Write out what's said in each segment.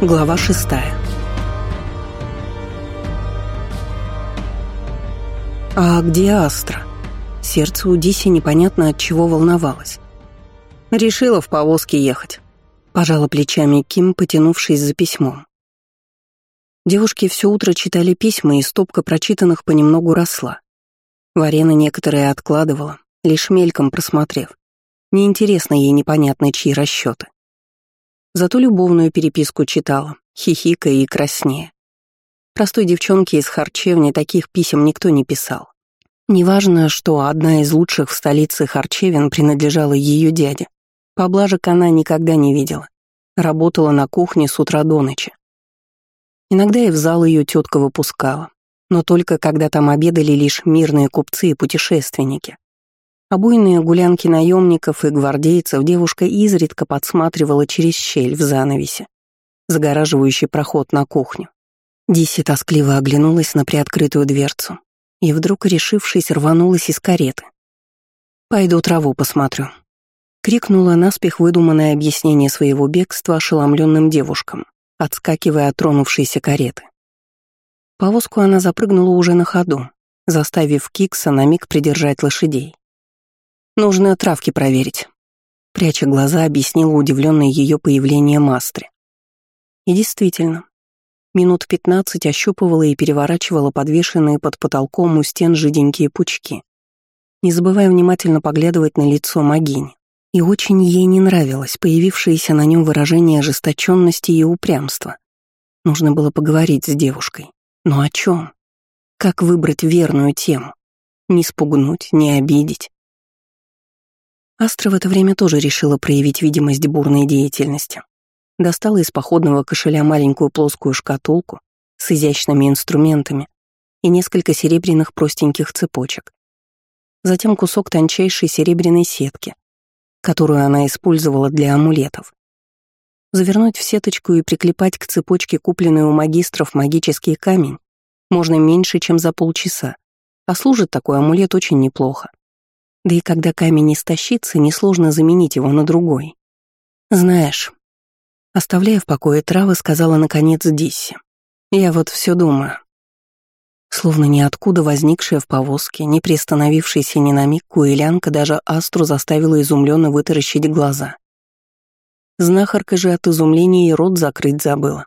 Глава 6. А где Астра? Сердце у Диси непонятно от чего волновалось. Решила в повозке ехать. Пожала плечами Ким, потянувшись за письмом. Девушки все утро читали письма, и стопка прочитанных понемногу росла. Варена некоторые откладывала, лишь мельком просмотрев. Неинтересно ей непонятно чьи расчеты. Зато любовную переписку читала, хихикая и краснея. Простой девчонке из харчевни таких писем никто не писал. Неважно, что одна из лучших в столице харчевен принадлежала ее дяде. Поблажек она никогда не видела. Работала на кухне с утра до ночи. Иногда и в зал ее тетка выпускала, но только когда там обедали лишь мирные купцы и путешественники. А буйные гулянки наемников и гвардейцев девушка изредка подсматривала через щель в занавесе, загораживающий проход на кухню. Диси тоскливо оглянулась на приоткрытую дверцу и вдруг, решившись, рванулась из кареты. «Пойду траву посмотрю», — крикнула наспех выдуманное объяснение своего бегства ошеломленным девушкам, отскакивая от тронувшейся кареты. В повозку она запрыгнула уже на ходу, заставив Кикса на миг придержать лошадей. «Нужно травки проверить», — пряча глаза, объяснила удивленное ее появлением Астре. И действительно, минут 15 ощупывала и переворачивала подвешенные под потолком у стен жиденькие пучки, не забывая внимательно поглядывать на лицо Магини. И очень ей не нравилось появившееся на нем выражение ожесточенности и упрямства. Нужно было поговорить с девушкой. Но о чем? Как выбрать верную тему? Не спугнуть, не обидеть. Астра в это время тоже решила проявить видимость бурной деятельности. Достала из походного кошеля маленькую плоскую шкатулку с изящными инструментами и несколько серебряных простеньких цепочек. Затем кусок тончайшей серебряной сетки, которую она использовала для амулетов. Завернуть в сеточку и приклепать к цепочке купленный у магистров магический камень можно меньше, чем за полчаса, а служит такой амулет очень неплохо. Да и когда камень истощится, несложно заменить его на другой. «Знаешь», оставляя в покое травы, сказала наконец Дисси, «я вот все думаю». Словно ниоткуда возникшая в повозке, не приостановившаяся ни на миг, куэлянка даже Астру заставила изумленно вытаращить глаза. Знахарка же от изумления и рот закрыть забыла.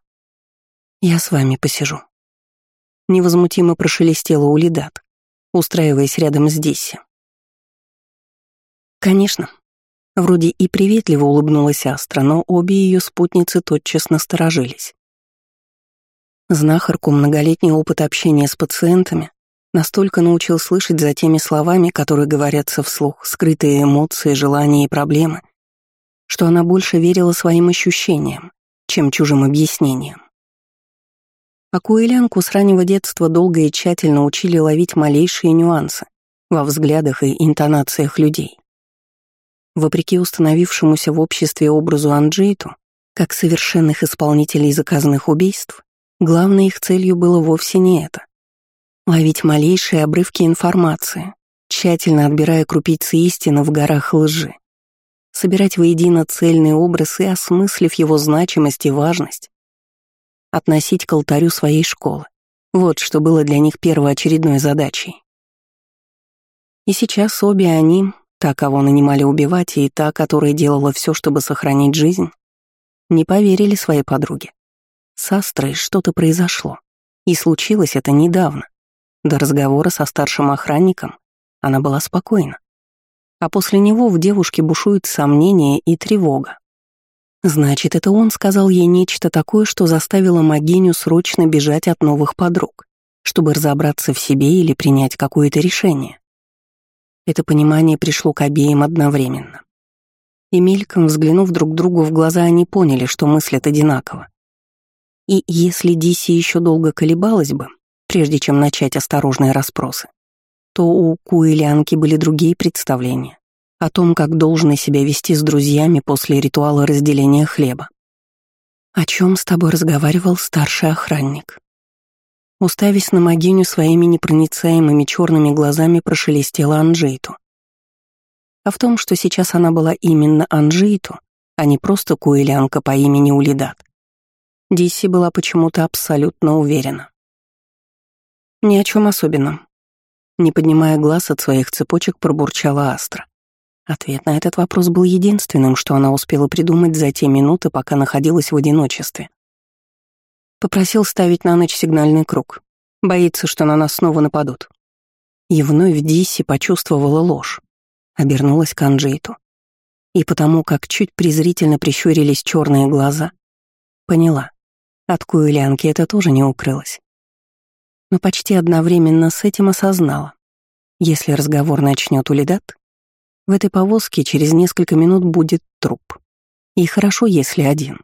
«Я с вами посижу». Невозмутимо прошелестела Улидат, устраиваясь рядом с Дисси. «Конечно». Вроде и приветливо улыбнулась Астра, но обе ее спутницы тотчас насторожились. Знахарку многолетний опыт общения с пациентами настолько научил слышать за теми словами, которые говорятся вслух, скрытые эмоции, желания и проблемы, что она больше верила своим ощущениям, чем чужим объяснениям. А куэлянку с раннего детства долго и тщательно учили ловить малейшие нюансы во взглядах и интонациях людей. Вопреки установившемуся в обществе образу Анджейту, как совершенных исполнителей заказанных убийств, главной их целью было вовсе не это. Ловить малейшие обрывки информации, тщательно отбирая крупицы истины в горах лжи. Собирать воедино цельный образ и, осмыслив его значимость и важность, относить к алтарю своей школы. Вот что было для них первоочередной задачей. И сейчас обе они, та, кого нанимали убивать, и та, которая делала все, чтобы сохранить жизнь, не поверили своей подруге. С Астрой что-то произошло, и случилось это недавно. До разговора со старшим охранником она была спокойна. А после него в девушке бушуют сомнения и тревога. Значит, это он сказал ей нечто такое, что заставило Магиню срочно бежать от новых подруг, чтобы разобраться в себе или принять какое-то решение. Это понимание пришло к обеим одновременно. И мельком взглянув друг другу в глаза, они поняли, что мыслят одинаково. И если Дисси еще долго колебалась бы, прежде чем начать осторожные расспросы, то у куэлянки были другие представления о том, как должны себя вести с друзьями после ритуала разделения хлеба. «О чем с тобой разговаривал старший охранник?» Уставясь на Магиню своими непроницаемыми черными глазами, прошелестела Анджейту. А в том, что сейчас она была именно Анджейту, а не просто куэлянка по имени Улидат, Дисси была почему-то абсолютно уверена. «Ни о чем особенном», — не поднимая глаз от своих цепочек, пробурчала Астра. Ответ на этот вопрос был единственным, что она успела придумать за те минуты, пока находилась в одиночестве. Попросил ставить на ночь сигнальный круг. Боится, что на нас снова нападут. И вновь Дисси почувствовала ложь. Обернулась к Анджейту. И потому, как чуть презрительно прищурились черные глаза, поняла, от Куэлянки это тоже не укрылось. Но почти одновременно с этим осознала. Если разговор начнет улетать, в этой повозке через несколько минут будет труп. И хорошо, если один.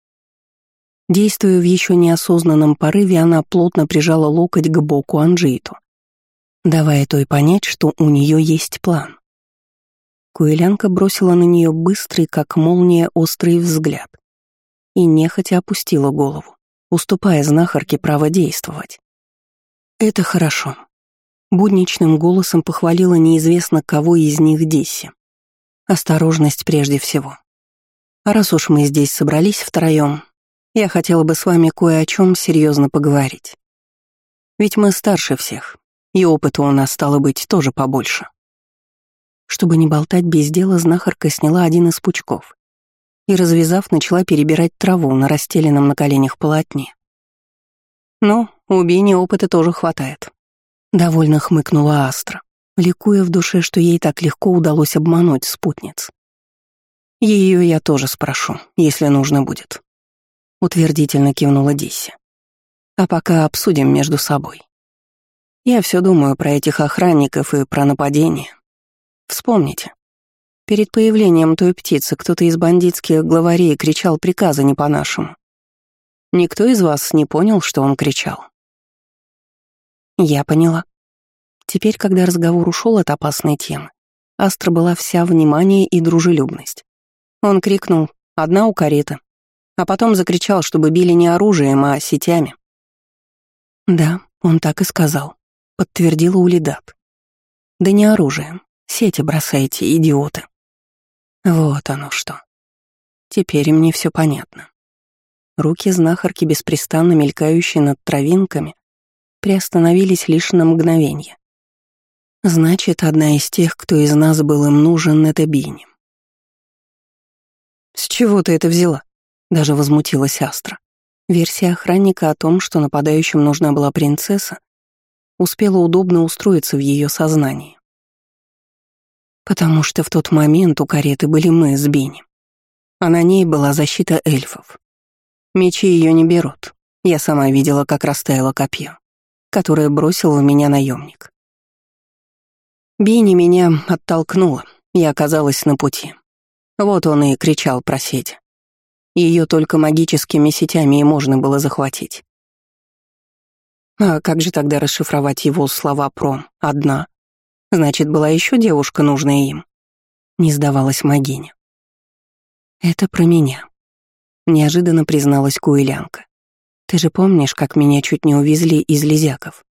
Действуя в еще неосознанном порыве, она плотно прижала локоть к боку Анджейту, давая той понять, что у нее есть план. Куэлянка бросила на нее быстрый, как молния, острый взгляд и нехотя опустила голову, уступая знахарке право действовать. «Это хорошо», — будничным голосом похвалила неизвестно кого из них Дисси. «Осторожность прежде всего. А раз уж мы здесь собрались втроем, я хотела бы с вами кое о чем серьезно поговорить. Ведь мы старше всех, и опыта у нас, стало быть, тоже побольше». Чтобы не болтать без дела, знахарка сняла один из пучков и, развязав, начала перебирать траву на расстеленном на коленях полотне. «Ну, у Бини опыта тоже хватает», — довольно хмыкнула Астра, ликуя в душе, что ей так легко удалось обмануть спутниц. «Ее я тоже спрошу, если нужно будет», — утвердительно кивнула Дисси. «А пока обсудим между собой. Я все думаю про этих охранников и про нападение. Вспомните, перед появлением той птицы кто-то из бандитских главарей кричал приказы не по-нашему. Никто из вас не понял, что он кричал?» Я поняла. Теперь, когда разговор ушел от опасной темы, Астра была вся внимание и дружелюбность. Он крикнул «Одна у кареты», а потом закричал, чтобы били не оружием, а сетями. «Да, он так и сказал», — подтвердила Улидат. «Да не оружием. Сети бросайте, идиоты». Вот оно что. Теперь мне все понятно. Руки знахарки, беспрестанно мелькающие над травинками, приостановились лишь на мгновение. Значит, одна из тех, кто из нас был им нужен, — это Бини. «С чего ты это взяла?» — даже возмутилась Астра. Версия охранника о том, что нападающим нужна была принцесса, успела удобно устроиться в ее сознании. Потому что в тот момент у кареты были мы с Бини, а на ней была защита эльфов. Мечи ее не берут. Я сама видела, как растаяло копье, которое бросил в меня наемник. Бини меня оттолкнула и оказалась на пути. Вот он и кричал про сеть. Ее только магическими сетями и можно было захватить. А как же тогда расшифровать его слова про «одна»? Значит, была еще девушка, нужная им. Не сдавалась Магиня. «Это про меня», — неожиданно призналась Куэлянка. «Ты же помнишь, как меня чуть не увезли из Лизяков?»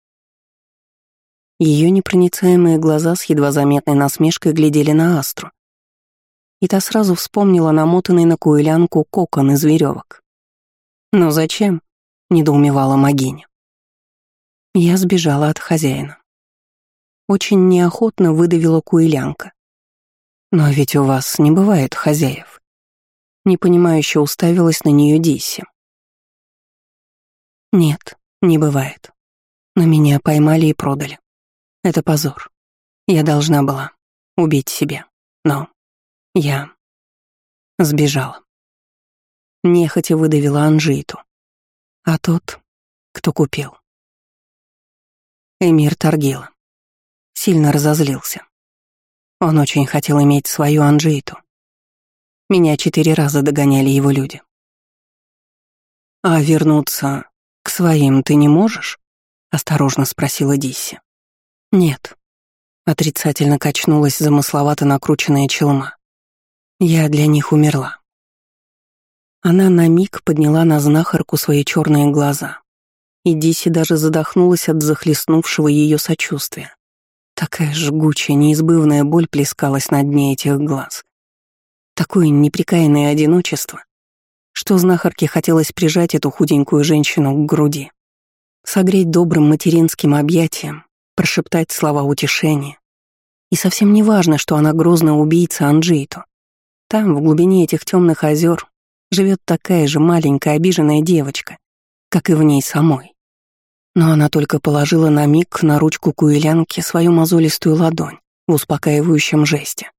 Ее непроницаемые глаза с едва заметной насмешкой глядели на Астру. И та сразу вспомнила намотанный на Куэлянку кокон из веревок. «Но зачем?» — недоумевала Магиня. «Я сбежала от хозяина». Очень неохотно выдавила Куэлянка. «Но ведь у вас не бывает хозяев». Непонимающе уставилась на нее Дисси. «Нет, не бывает. Но меня поймали и продали. Это позор. Я должна была убить себя. Но я сбежала». Нехотя выдавила Анджейту. А тот, кто купил. Эмир Таргила. Сильно разозлился. Он очень хотел иметь свою Анджейту. Меня 4 раза догоняли его люди. «А вернуться к своим ты не можешь?» — осторожно спросила Дисси. «Нет», — отрицательно качнулась замысловато накрученная челма. «Я для них умерла». Она на миг подняла на знахарку свои черные глаза, и Дисси даже задохнулась от захлестнувшего ее сочувствия. Такая жгучая, неизбывная боль плескалась на дне этих глаз. Такое непрекаянное одиночество, что знахарке хотелось прижать эту худенькую женщину к груди, согреть добрым материнским объятием, прошептать слова утешения. И совсем не важно, что она грозная убийца Анджейту. Там, в глубине этих темных озер, живет такая же маленькая обиженная девочка, как и в ней самой. Но она только положила на миг на ручку куэлянки свою мозолистую ладонь в успокаивающем жесте.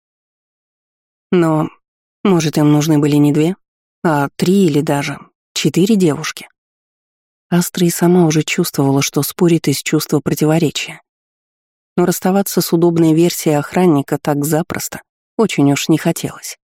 Но, может, им нужны были не 2, а 3 или даже 4 девушки. Астра и сама уже чувствовала, что спорит из чувства противоречия. Но расставаться с удобной версией охранника так запросто очень уж не хотелось.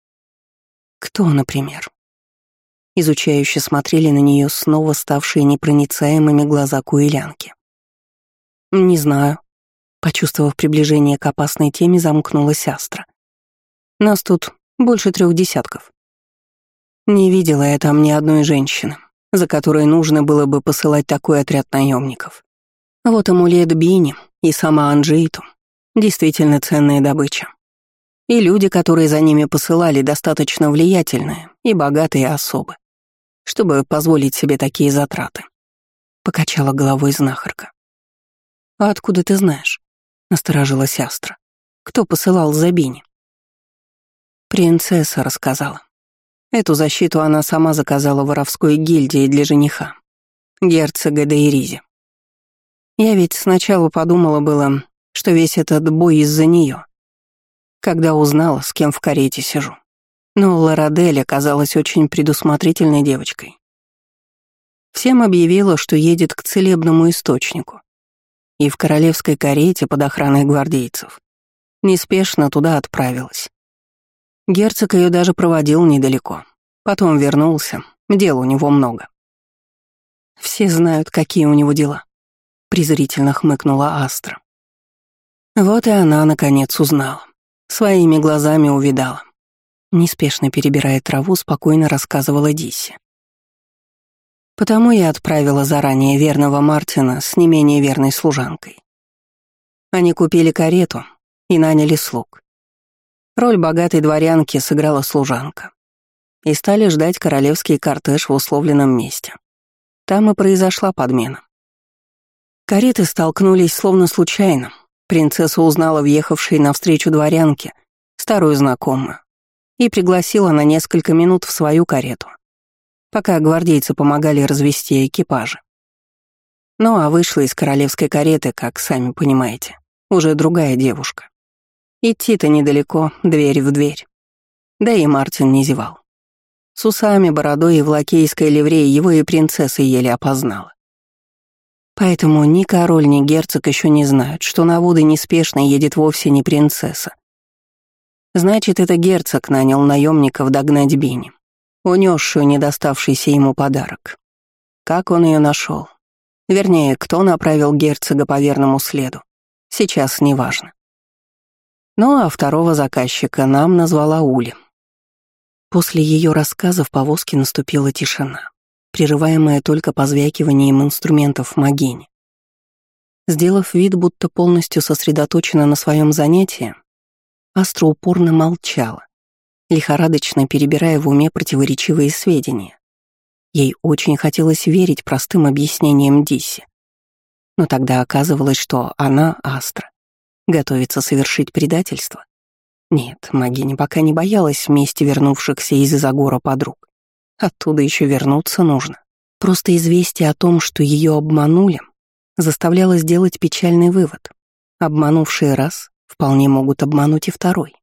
Кто, например? Изучающе смотрели на нее снова ставшие непроницаемыми глаза куэлянки. «Не знаю», — почувствовав приближение к опасной теме, замкнулась Астра. «Нас тут больше 3 десятков. Не видела я там ни одной женщины, за которой нужно было бы посылать такой отряд наемников. Вот амулет Бини и сама Анджейту — действительно ценная добыча. И люди, которые за ними посылали, достаточно влиятельные и богатые особы, чтобы позволить себе такие затраты», — покачала головой знахарка. «А откуда ты знаешь?» — насторожилась Астра. «Кто посылал за Бини?» Принцесса рассказала. Эту защиту она сама заказала воровской гильдии для жениха, герцога Дейризи. Я ведь сначала подумала было, что весь этот бой из-за нее, когда узнала, с кем в карете сижу. Но Лорадель оказалась очень предусмотрительной девочкой. Всем объявила, что едет к целебному источнику, и в королевской карете под охраной гвардейцев неспешно туда отправилась. Герцог ее даже проводил недалеко. Потом вернулся, дел у него много. «Все знают, какие у него дела», — презрительно хмыкнула Астра. Вот и она, наконец, узнала. Своими глазами увидала. Неспешно перебирая траву, спокойно рассказывала Дисси. Потому я отправила заранее верного Мартина с не менее верной служанкой. Они купили карету и наняли слуг. Роль богатой дворянки сыграла служанка. И стали ждать королевский кортеж в условленном месте. Там и произошла подмена. Кареты столкнулись словно случайно. Принцесса узнала въехавшей навстречу дворянке старую знакомую и пригласила на несколько минут в свою карету, пока гвардейцы помогали развести экипажи. Ну а вышла из королевской кареты, как сами понимаете, уже другая девушка. Идти-то недалеко, дверь в дверь. Да и Мартин не зевал. С усами, бородой и в лакейской ливрее его и принцесса еле опознала. Поэтому ни король, ни герцог еще не знают, что на воды неспешно едет вовсе не принцесса. Значит, это герцог нанял наемников догнать Бини, унесшую недоставшийся ему подарок. Как он ее нашел? Вернее, кто направил герцога по верному следу, сейчас неважно. Ну а второго заказчика нам назвала Ули. После ее рассказа в повозке наступила тишина, прерываемая только позвякиванием инструментов могини. Сделав вид, будто полностью сосредоточена на своем занятии, Астра упорно молчала, лихорадочно перебирая в уме противоречивые сведения. Ей очень хотелось верить простым объяснениям Дисси. Но тогда оказывалось, что она, Астра, готовится совершить предательство. Нет, Магиня пока не боялась вместе вернувшихся из Изагора подруг. Оттуда еще вернуться нужно. Просто известие о том, что ее обманули, заставляло сделать печальный вывод. Обманувшие раз вполне могут обмануть и второй.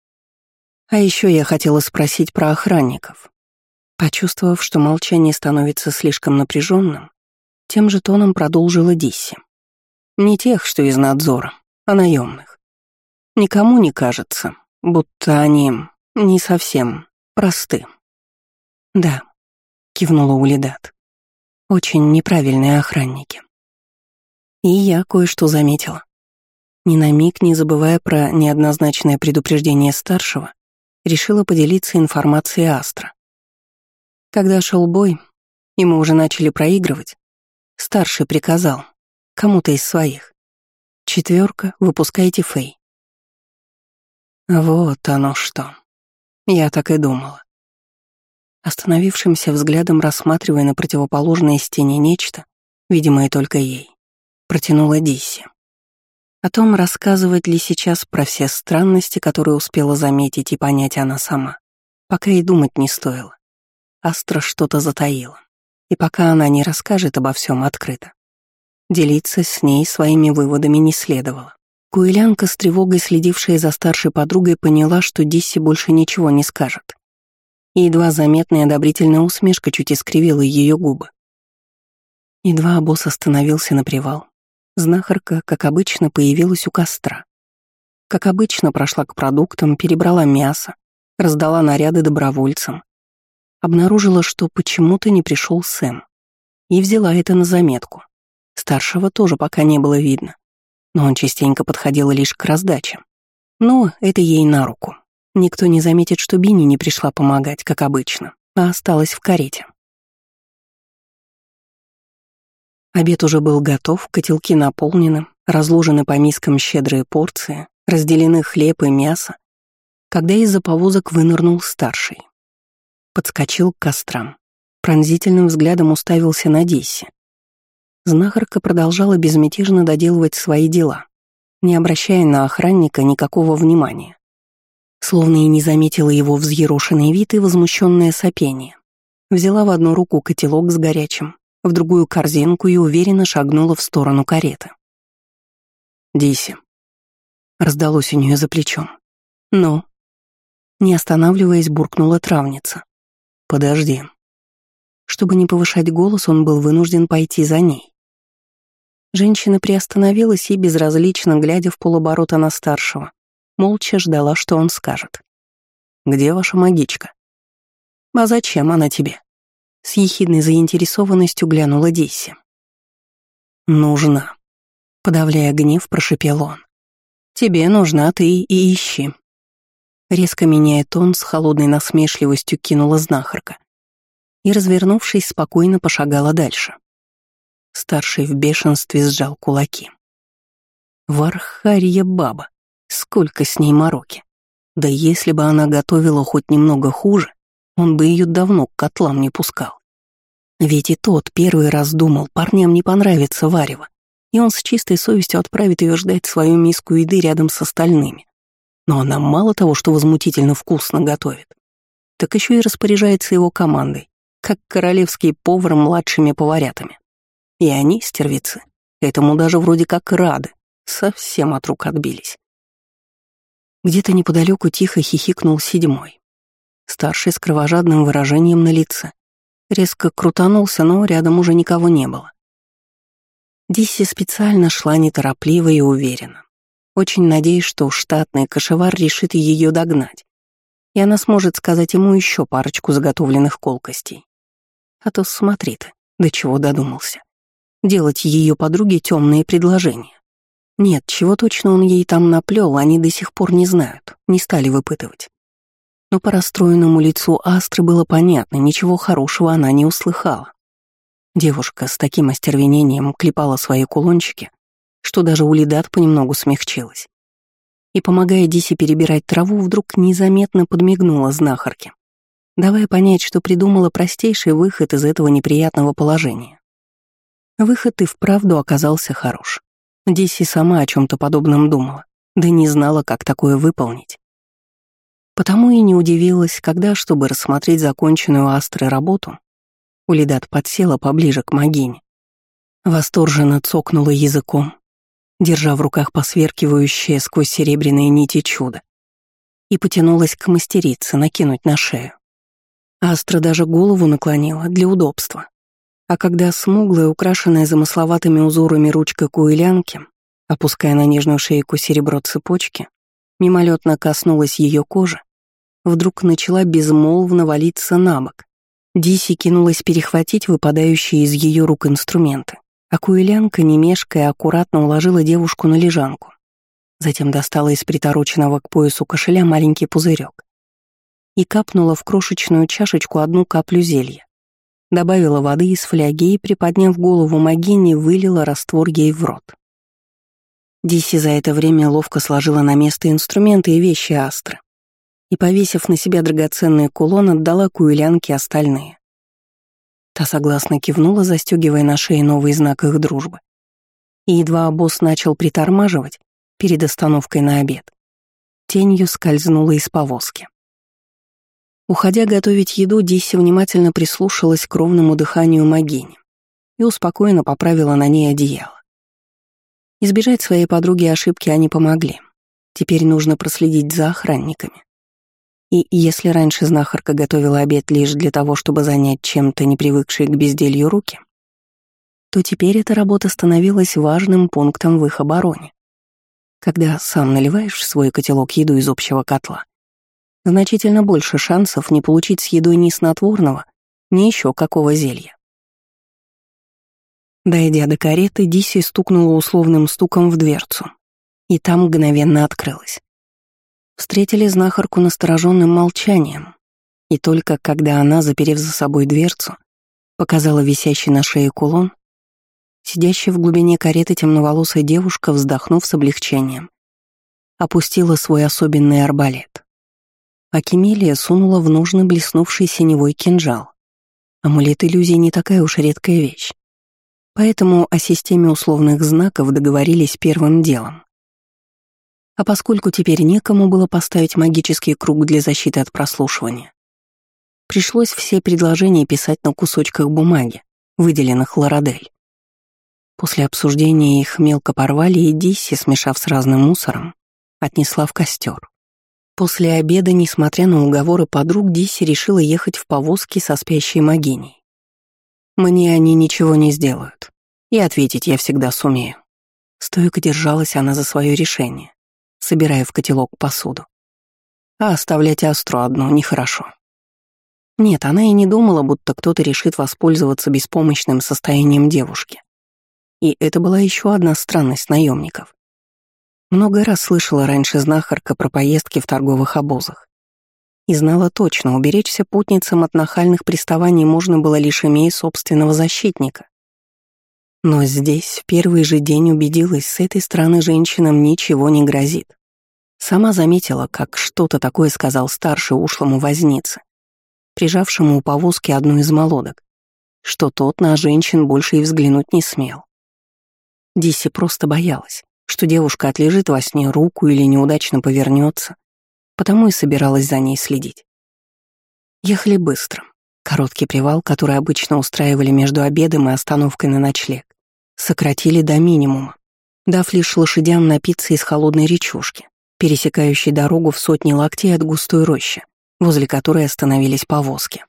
А еще я хотела спросить про охранников. Почувствовав, что молчание становится слишком напряженным, тем же тоном продолжила Дисси. Не тех, что из надзора, а наемных. Никому не кажется, будто они не совсем просты. «Да», — кивнула Улидат, — «очень неправильные охранники». И я кое-что заметила. Ни на миг не забывая про неоднозначное предупреждение старшего, решила поделиться информацией Астра. Когда шел бой, и мы уже начали проигрывать, старший приказал кому-то из своих: «4, выпускайте Фэй». Вот оно что. Я так и думала. Остановившимся взглядом, рассматривая на противоположной стене нечто, видимое только ей, протянула Дисси. О том, рассказывать ли сейчас про все странности, которые успела заметить и понять она сама, пока и думать не стоило. Астра что-то затаила, и пока она не расскажет обо всем открыто, делиться с ней своими выводами не следовало. Куэлянка, с тревогой следившая за старшей подругой, поняла, что Дисси больше ничего не скажет. И едва заметная одобрительная усмешка чуть искривила ее губы. Едва босс остановился на привал, знахарка, как обычно, появилась у костра. Как обычно, прошла к продуктам, перебрала мясо, раздала наряды добровольцам. Обнаружила, что почему-то не пришел Сэм. И взяла это на заметку. Старшего тоже пока не было видно, но он частенько подходил лишь к раздаче. Но это ей на руку. Никто не заметит, что Бинни не пришла помогать, как обычно, а осталась в карете. Обед уже был готов, котелки наполнены, разложены по мискам щедрые порции, разделены хлеб и мясо, когда из-за повозок вынырнул старший. Подскочил к кострам, пронзительным взглядом уставился на Дисси. Знахарка продолжала безмятежно доделывать свои дела, не обращая на охранника никакого внимания. Словно и не заметила его взъерошенный вид и возмущенное сопение. Взяла в одну руку котелок с горячим, в другую корзинку и уверенно шагнула в сторону кареты. «Дисси», — раздалось у нее за плечом. «Ну?» Не останавливаясь, буркнула травница. «Подожди». Чтобы не повышать голос, он был вынужден пойти за ней. Женщина приостановилась и, безразлично глядя в полоборота на старшего, молча ждала, что он скажет. «Где ваша магичка?» «А зачем она тебе?» С ехидной заинтересованностью глянула Дисси. «Нужна», — подавляя гнев, прошипел он. «Тебе нужна, ты и ищи». Резко меняя тон, с холодной насмешливостью кинула знахарка и, развернувшись, спокойно пошагала дальше. Старший в бешенстве сжал кулаки. Вархарья баба, сколько с ней мороки. Да если бы она готовила хоть немного хуже, он бы ее давно к котлам не пускал. Ведь и тот первый раз думал, парням не понравится варево, и он с чистой совестью отправит ее ждать свою миску еды рядом с остальными. Но она мало того, что возмутительно вкусно готовит, так еще и распоряжается его командой, как королевский повар младшими поварятами. И они, стервицы, этому даже вроде как рады, совсем от рук отбились. Где-то неподалеку тихо хихикнул седьмой. Старший с кровожадным выражением на лице. Резко крутанулся, но рядом уже никого не было. Дисси специально шла неторопливо и уверенно, очень надеясь, что штатный кошевар решит ее догнать, и она сможет сказать ему еще парочку заготовленных колкостей. А то смотри ты, до чего додумался. Делать ее подруге темные предложения. Нет, чего точно он ей там наплел, они до сих пор не знают, не стали выпытывать. Но по расстроенному лицу Астры было понятно, ничего хорошего она не услыхала. Девушка с таким остервенением клепала свои кулончики, что даже Улидат понемногу смягчилась. И, помогая Дисе перебирать траву, вдруг незаметно подмигнула знахарке, давая понять, что придумала простейший выход из этого неприятного положения. Выход и вправду оказался хорош. Дисси сама о чем-то подобном думала, да не знала, как такое выполнить. Потому и не удивилась, когда, чтобы рассмотреть законченную Астрой работу, Улидат подсела поближе к могине. Восторженно цокнула языком, держа в руках посверкивающее сквозь серебряные нити чудо, и потянулась к мастерице накинуть на шею. Астра даже голову наклонила для удобства. А когда смуглая, украшенная замысловатыми узорами ручка куэлянки, опуская на нежную шейку серебро цепочки, мимолетно коснулась ее кожи, вдруг начала безмолвно валиться на бок. Дисси кинулась перехватить выпадающие из ее рук инструменты, а куэлянка, не мешкая, аккуратно уложила девушку на лежанку. Затем достала из притороченного к поясу кошеля маленький пузырек и капнула в крошечную чашечку одну каплю зелья. Добавила воды из фляги и, приподняв голову могини, вылила раствор ей в рот. Дисси за это время ловко сложила на место инструменты и вещи Астры. и, повесив на себя драгоценный кулон, отдала Куэлянке остальные. Та согласно кивнула, застегивая на шее новый знак их дружбы. И едва обоз начал притормаживать перед остановкой на обед, тенью скользнула из повозки. Уходя готовить еду, Дисси внимательно прислушалась к ровному дыханию Магини и успокоенно поправила на ней одеяло. Избежать своей подруги ошибки они помогли. Теперь нужно проследить за охранниками. И если раньше знахарка готовила обед лишь для того, чтобы занять чем-то не привыкшие к безделью руки, то теперь эта работа становилась важным пунктом в их обороне. Когда сам наливаешь в свой котелок еду из общего котла, значительно больше шансов не получить с едой ни снотворного, ни еще какого зелья. Дойдя до кареты, Дисси стукнула условным стуком в дверцу, и там мгновенно открылась. Встретили знахарку настороженным молчанием, и только когда она, заперев за собой дверцу, показала висящий на шее кулон, сидящая в глубине кареты темноволосая девушка, вздохнув с облегчением, опустила свой особенный арбалет. А Кемелия сунула в ножны блеснувший синевой кинжал. Амулет иллюзий не такая уж редкая вещь. Поэтому о системе условных знаков договорились первым делом. А поскольку теперь некому было поставить магический круг для защиты от прослушивания, пришлось все предложения писать на кусочках бумаги, выделенных Лорадель. После обсуждения их мелко порвали, и Дисси, смешав с разным мусором, отнесла в костер. После обеда, несмотря на уговоры подруг, Дисси решила ехать в повозке со спящей Магиней. «Мне они ничего не сделают, и ответить я всегда сумею». Стойко держалась она за свое решение, собирая в котелок посуду. А оставлять Астру одну нехорошо. Нет, она и не думала, будто кто-то решит воспользоваться беспомощным состоянием девушки. И это была еще одна странность наемников. Много раз слышала раньше знахарка про поездки в торговых обозах. И знала точно, уберечься путницам от нахальных приставаний можно было лишь имея собственного защитника. Но здесь в первый же день убедилась, с этой стороны женщинам ничего не грозит. Сама заметила, как что-то такое сказал старший ушлому вознице, прижавшему у повозки одну из молодок, что тот на женщин больше и взглянуть не смел. Дисси просто боялась, что девушка отлежит во сне руку или неудачно повернется, потому и собиралась за ней следить. Ехали быстро. Короткий привал, который обычно устраивали между обедом и остановкой на ночлег, сократили до минимума, дав лишь лошадям напиться из холодной речушки, пересекающей дорогу в сотни локтей от густой рощи, возле которой остановились повозки.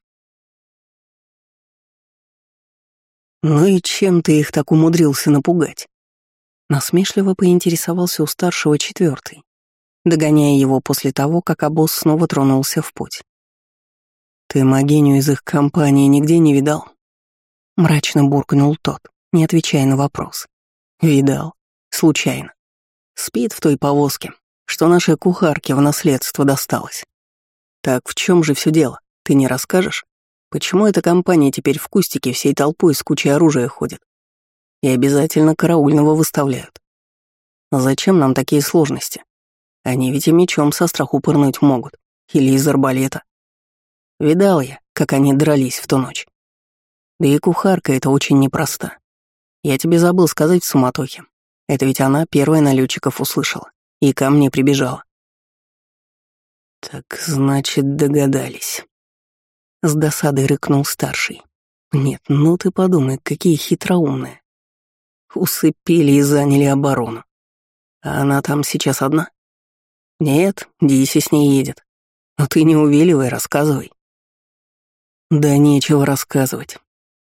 «Ну и чем ты их так умудрился напугать?» Насмешливо поинтересовался у старшего четвертый, догоняя его после того, как обоз снова тронулся в путь. «Ты Магиню из их компании нигде не видал?» Мрачно буркнул тот, не отвечая на вопрос. «Видал. Случайно. Спит в той повозке, что нашей кухарке в наследство досталось. Так в чем же все дело? Ты не расскажешь? Почему эта компания теперь в кустике всей толпой с кучей оружия ходит? И обязательно караульного выставляют. Зачем нам такие сложности? Они ведь и мечом со страху пырнуть могут. Или из арбалета. Видал я, как они дрались в ту ночь. Да и кухарка это очень непроста. Я тебе забыл сказать в суматохе. Это ведь она первая налетчиков услышала и ко мне прибежала. Так значит, догадались. С досадой рыкнул старший. Нет, ну ты подумай, какие хитроумные. Усыпили и заняли оборону. А она там сейчас одна? Нет, Диси с ней едет. Но ты не увиливай, рассказывай. Да нечего рассказывать.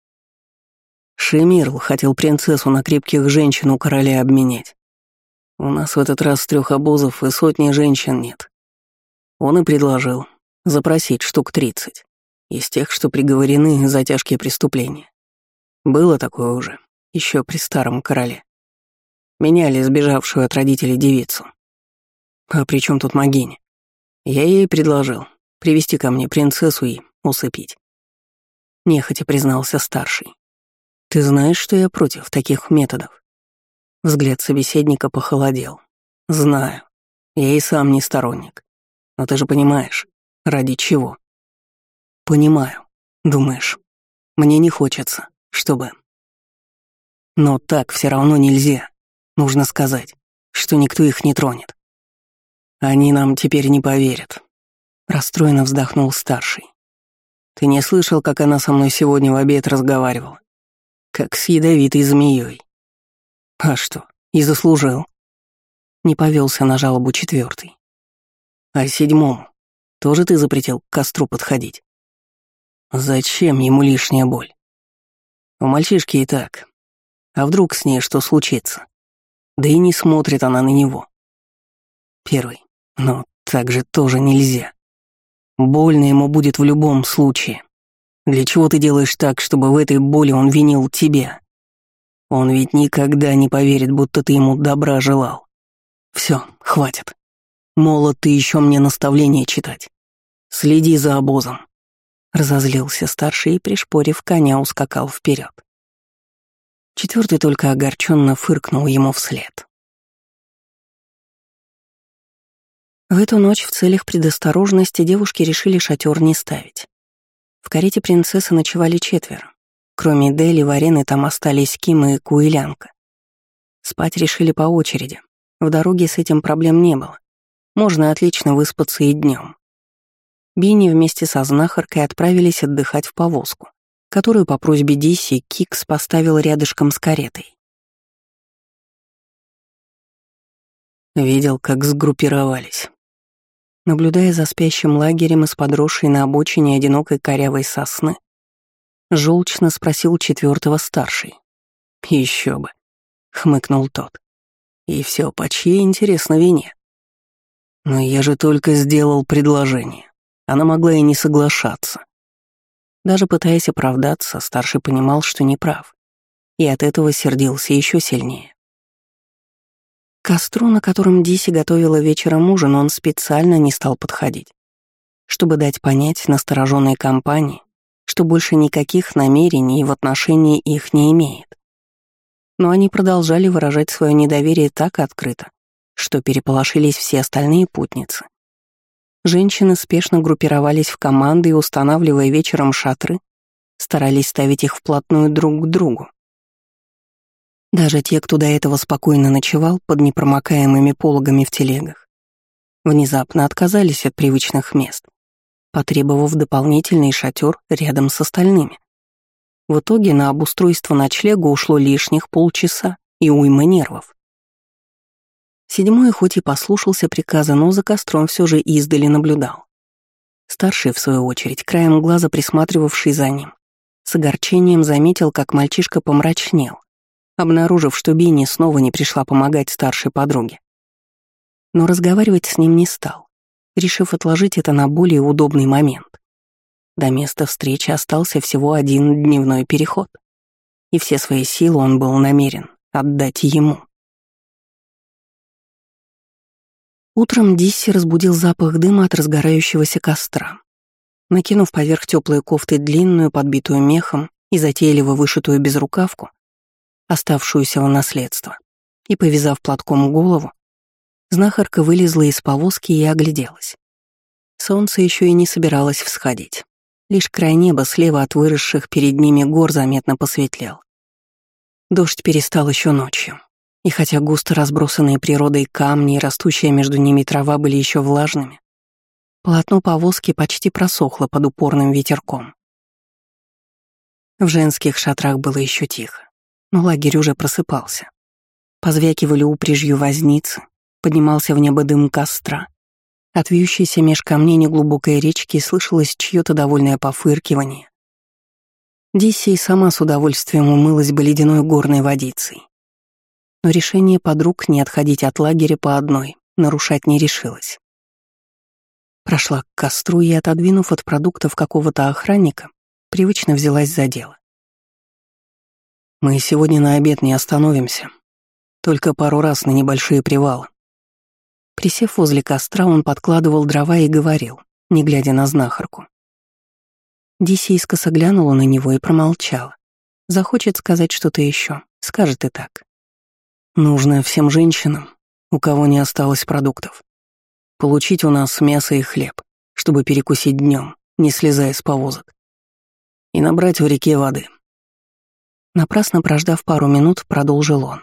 Шемирл хотел принцессу на крепких женщин у короля обменять. У нас в этот раз 3 обозов и сотни женщин нет. Он и предложил запросить штук 30 из тех, что приговорены за тяжкие преступления. Было такое уже, еще при старом короле. Меняли сбежавшую от родителей девицу. А при чем тут Магиня? Я ей предложил привести ко мне принцессу и усыпить. Нехотя признался старший. Ты знаешь, что я против таких методов? Взгляд собеседника похолодел. Знаю. Я и сам не сторонник. Но ты же понимаешь, ради чего? Понимаю. Думаешь, мне не хочется, чтобы... Но так все равно нельзя. Нужно сказать, что никто их не тронет. Они нам теперь не поверят. Расстроенно вздохнул старший. Ты не слышал, как она со мной сегодня в обед разговаривала? Как с ядовитой змеей. А что, и заслужил. Не повелся на жалобу четвертый. А седьмому тоже ты запретил к костру подходить? Зачем ему лишняя боль? У мальчишки и так. А вдруг с ней что случится? Да и не смотрит она на него. Первый. Но так же тоже нельзя. Больно ему будет в любом случае. Для чего ты делаешь так, чтобы в этой боли он винил тебя? Он ведь никогда не поверит, будто ты ему добра желал. Все, хватит. Молод ты еще мне наставления читать. Следи за обозом. Разозлился старший и, пришпорив коня, ускакал вперед. Четвертый только огорченно фыркнул ему вслед. В эту ночь в целях предосторожности девушки решили шатер не ставить. В карете принцессы ночевали четверо. Кроме Дели, Варены там остались Ким и Куэлянка. Спать решили по очереди. В дороге с этим проблем не было. Можно отлично выспаться и днем. Бинни вместе со знахаркой отправились отдыхать в повозку, которую по просьбе Дисси Кикс поставил рядышком с каретой. Видел, как сгруппировались. Наблюдая за спящим лагерем из подросшей на обочине одинокой корявой сосны, желчно спросил четвертого старший. Еще бы, хмыкнул тот. И все по чьей, интересно, вине? Но я же только сделал предложение. Она могла и не соглашаться. Даже пытаясь оправдаться, старший понимал, что не прав, и от этого сердился еще сильнее. К костру, на котором Диси готовила вечером ужин, он специально не стал подходить, чтобы дать понять настороженной компании, что больше никаких намерений в отношении их не имеет. Но они продолжали выражать свое недоверие так открыто, что переполошились все остальные путницы. Женщины спешно группировались в команды и, устанавливая вечером шатры, старались ставить их вплотную друг к другу. Даже те, кто до этого спокойно ночевал под непромокаемыми пологами в телегах, внезапно отказались от привычных мест, потребовав дополнительный шатер рядом с остальными. В итоге на обустройство ночлега ушло лишних полчаса и уйма нервов. Седьмой хоть и послушался приказа, но за костром все же издали наблюдал. Старший, в свою очередь, краем глаза присматривавший за ним, с огорчением заметил, как мальчишка помрачнел, обнаружив, что Бинни снова не пришла помогать старшей подруге. Но разговаривать с ним не стал, решив отложить это на более удобный момент. До места встречи остался всего один дневной переход, и все свои силы он был намерен отдать ему. Утром Дисси разбудил запах дыма от разгорающегося костра. Накинув поверх теплой кофты длинную, подбитую мехом и затейливо вышитую безрукавку, оставшуюся в наследство, и повязав платком голову, знахарка вылезла из повозки и огляделась. Солнце еще и не собиралось всходить. Лишь край неба слева от выросших перед ними гор заметно посветлел. Дождь перестал еще ночью. И хотя густо разбросанные природой камни и растущая между ними трава были еще влажными, полотно повозки почти просохло под упорным ветерком. В женских шатрах было еще тихо, но лагерь уже просыпался. Позвякивали упряжью возницы, поднимался в небо дым костра. От вьющейся меж камней неглубокой речки слышалось чьё-то довольное пофыркивание. Дисси и сама с удовольствием умылась бы ледяной горной водицей. Но решение подруг не отходить от лагеря по одной нарушать не решилась. Прошла к костру и, отодвинув от продуктов какого-то охранника, привычно взялась за дело. «Мы сегодня на обед не остановимся, только пару раз на небольшие привалы». Присев возле костра, он подкладывал дрова и говорил, не глядя на знахарку. Дисси искоса глянула на него и промолчала. Захочет сказать что-то еще, скажет и так. Нужно всем женщинам, у кого не осталось продуктов, получить у нас мясо и хлеб, чтобы перекусить днем, не слезая с повозок, и набрать в реке воды. Напрасно прождав пару минут, продолжил он.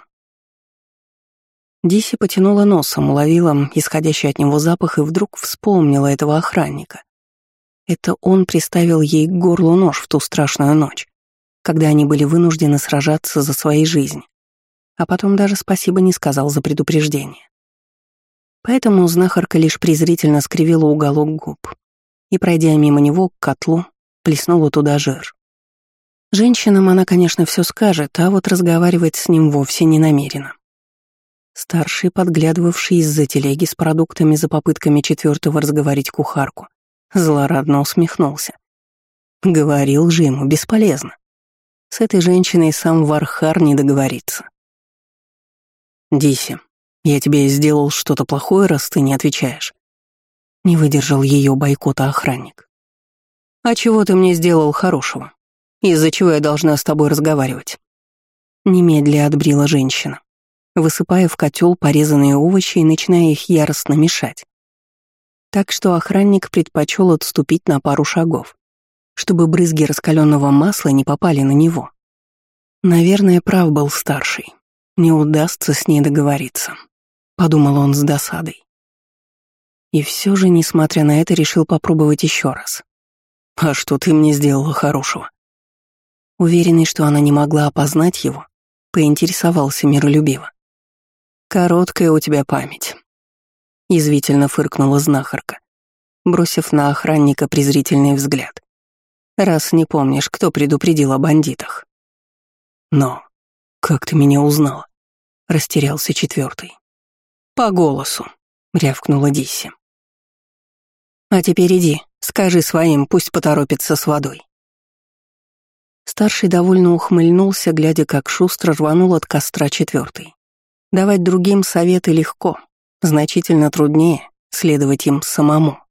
Диси потянула носом, уловила исходящий от него запах и вдруг вспомнила этого охранника. Это он приставил ей к горлу нож в ту страшную ночь, когда они были вынуждены сражаться за свои жизни, а потом даже спасибо не сказал за предупреждение. Поэтому знахарка лишь презрительно скривила уголок губ и, пройдя мимо него к котлу, плеснула туда жир. Женщинам она, конечно, все скажет, а вот разговаривать с ним вовсе не намерена. Старший, подглядывавший из-за телеги с продуктами за попытками четвертого разговорить кухарку, злорадно усмехнулся. Говорил же ему, бесполезно. С этой женщиной сам Вархар не договорится. «Диси, я тебе сделал что-то плохое, раз ты не отвечаешь?» Не выдержал ее бойкота охранник. «А чего ты мне сделал хорошего? Из-за чего я должна с тобой разговаривать?» Немедля отбрила женщина, высыпая в котел порезанные овощи и начиная их яростно мешать. Так что охранник предпочел отступить на пару шагов, чтобы брызги раскаленного масла не попали на него. Наверное, прав был старший. Не удастся с ней договориться, подумал он с досадой. И все же, несмотря на это, решил попробовать еще раз. «А что ты мне сделала хорошего?» Уверенный, что она не могла опознать его, поинтересовался миролюбиво. «Короткая у тебя память», — язвительно фыркнула знахарка, бросив на охранника презрительный взгляд. «Раз не помнишь, кто предупредил о бандитах». «Но как ты меня узнала?» — растерялся четвертый. «По голосу», — рявкнула Дисси. «А теперь иди, скажи своим, пусть поторопится с водой». Старший довольно ухмыльнулся, глядя, как шустро рванул от костра четвертый. Давать другим советы легко, значительно труднее следовать им самому.